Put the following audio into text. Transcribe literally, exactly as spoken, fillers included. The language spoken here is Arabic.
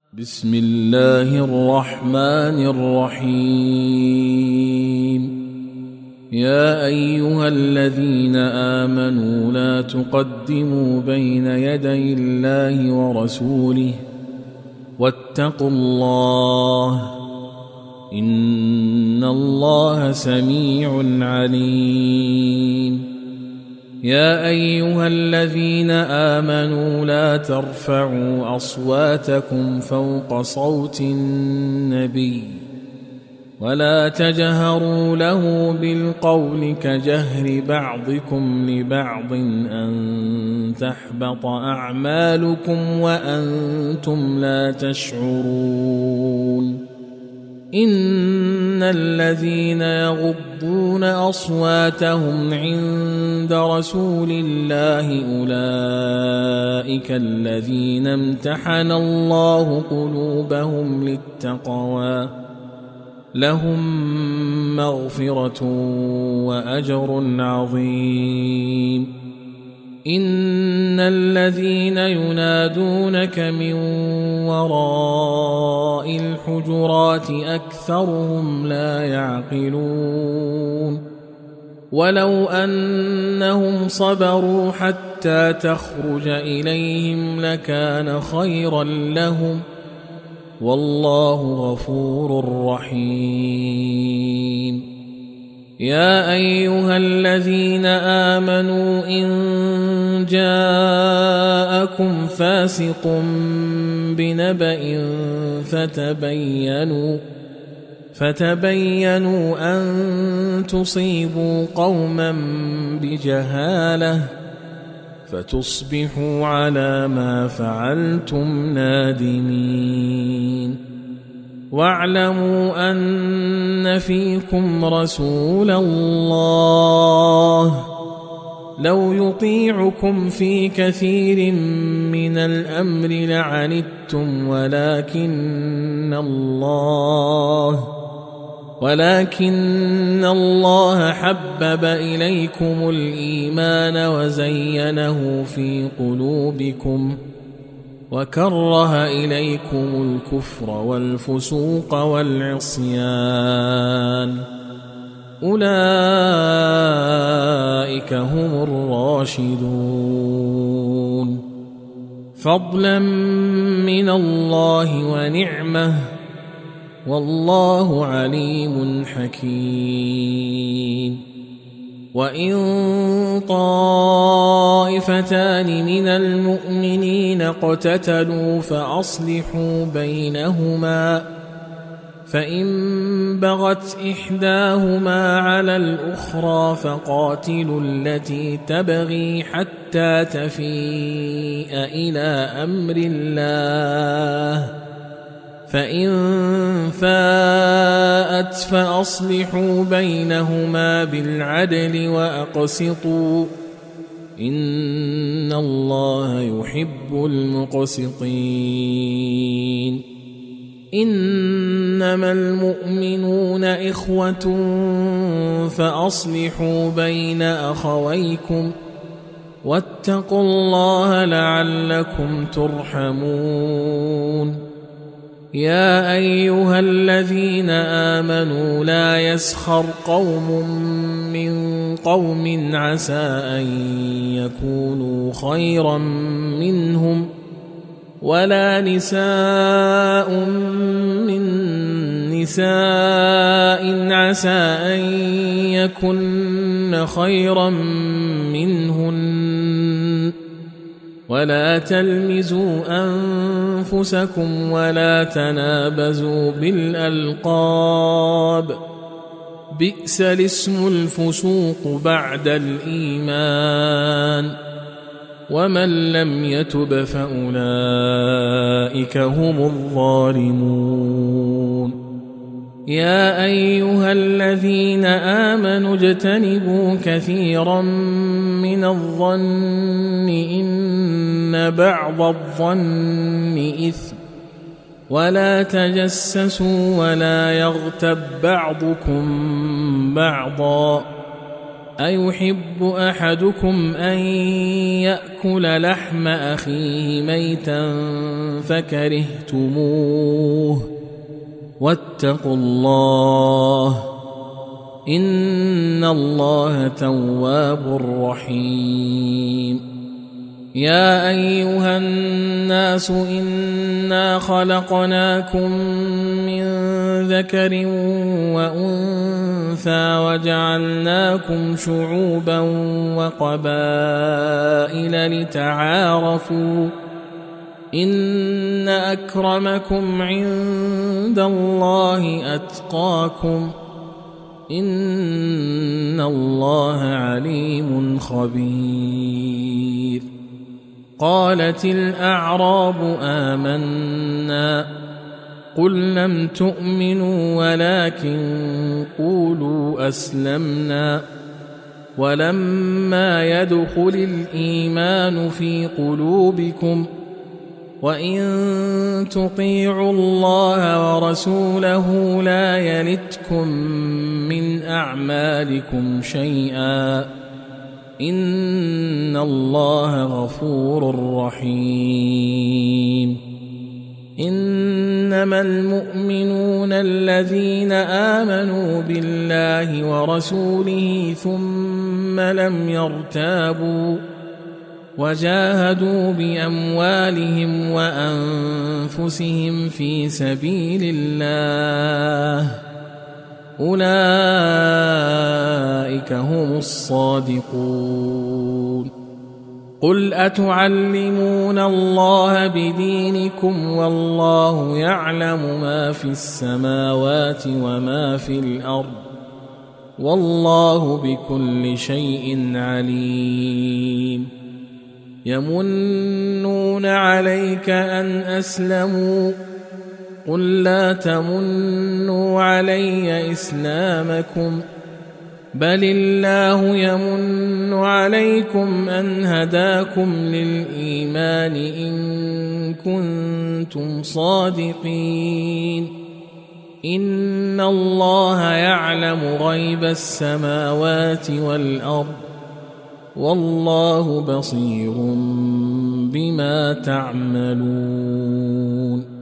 بسم الله الرحمن الرحيم. يا أيها الذين آمنوا لا تقدموا بين يدي الله ورسوله واتقوا الله إن الله سميع عليم. يا أيها الذين آمنوا لا ترفعوا أصواتكم فوق صوت النبي ولا تجهروا له بالقول كجهر بعضكم لبعض أن تحبط أعمالكم وأنتم لا تشعرون. إن الذين يغضون أصواتهم عند رسول الله أولئك الذين امتحن الله قلوبهم للتقوى لهم مغفرة وأجر عظيم. إن الذين ينادونك من وراء الحجرات أكثرهم لا يعقلون. ولو أنهم صبروا حتى تخرج إليهم لكان خيرا لهم والله غفور رحيم. يا أيها الذين آمنوا إن جاءكم فاسق بنبأ فتبينوا فتبينوا أن تصيبوا قوما بجهالة فتصبحوا على ما فعلتم نادمين. واعلموا أن فيكم رسول الله لو يطيعكم في كثير من الأمر لعنتم ولكن الله ولكن الله حبب إليكم الإيمان وزينه في قلوبكم وكره إليكم الكفر والفسوق والعصيان أولئك هم الراشدون فضلا من الله ونعمة والله عليم حكيم. وإن طائفتان من المؤمنين اقتتلوا فأصلحوا بينهما فإن بغت إحداهما على الأخرى فقاتلوا التي تبغي حتى تفيء إلى أمر الله فإن فاءت فأصلحوا بينهما بالعدل وأقسطوا إن الله يحب المقسطين. إنما المؤمنون إخوة فأصلحوا بين أخويكم واتقوا الله لعلكم ترحمون. يا أيها الذين آمنوا لا يسخر قوم من قوم عسى أن يكونوا خيرا منهم ولا نساء من نساء عسى أن يكن خيرا منهن ولا تلمزوا أنفسكم ولا تنابزوا بالألقاب بئس الاسم الفسوق بعد الإيمان ومن لم يتب فأولئك هم الظالمون. يا أيها الذين آمنوا اجتنبوا كثيرا من الظن إن بعض الظن إثم ولا تجسسوا ولا يغتب بعضكم بعضا أيحب أحدكم أن يأكل لحم أخيه ميتا فكرهتموه واتقوا الله إن الله تواب رحيم. يا أيها الناس إنا خلقناكم من ذكر وأنثى وجعلناكم شعوبا وقبائل لتعارفوا إن أكرمكم عند الله أتقاكم إن الله عليم خبير. قالت الأعراب آمنا قل لم تؤمنوا ولكن قولوا أسلمنا ولما يدخل الإيمان في قلوبكم وإن تطيعوا الله ورسوله لا يلتكم من أعمالكم شيئا إن الله غفور رحيم. إنما المؤمنون الذين آمنوا بالله ورسوله ثم لم يرتابوا وجاهدوا بأموالهم وأنفسهم في سبيل الله أولئك هم الصادقون. قل أتعلمون الله بدينكم والله يعلم ما في السماوات وما في الأرض والله بكل شيء عليم. يمنون عليك أن أسلموا قل لا تمنوا علي إسلامكم بل الله يمن عليكم أن هداكم للإيمان إن كنتم صادقين. إن الله يعلم غيب السماوات والأرض والله بصير بما تعملون.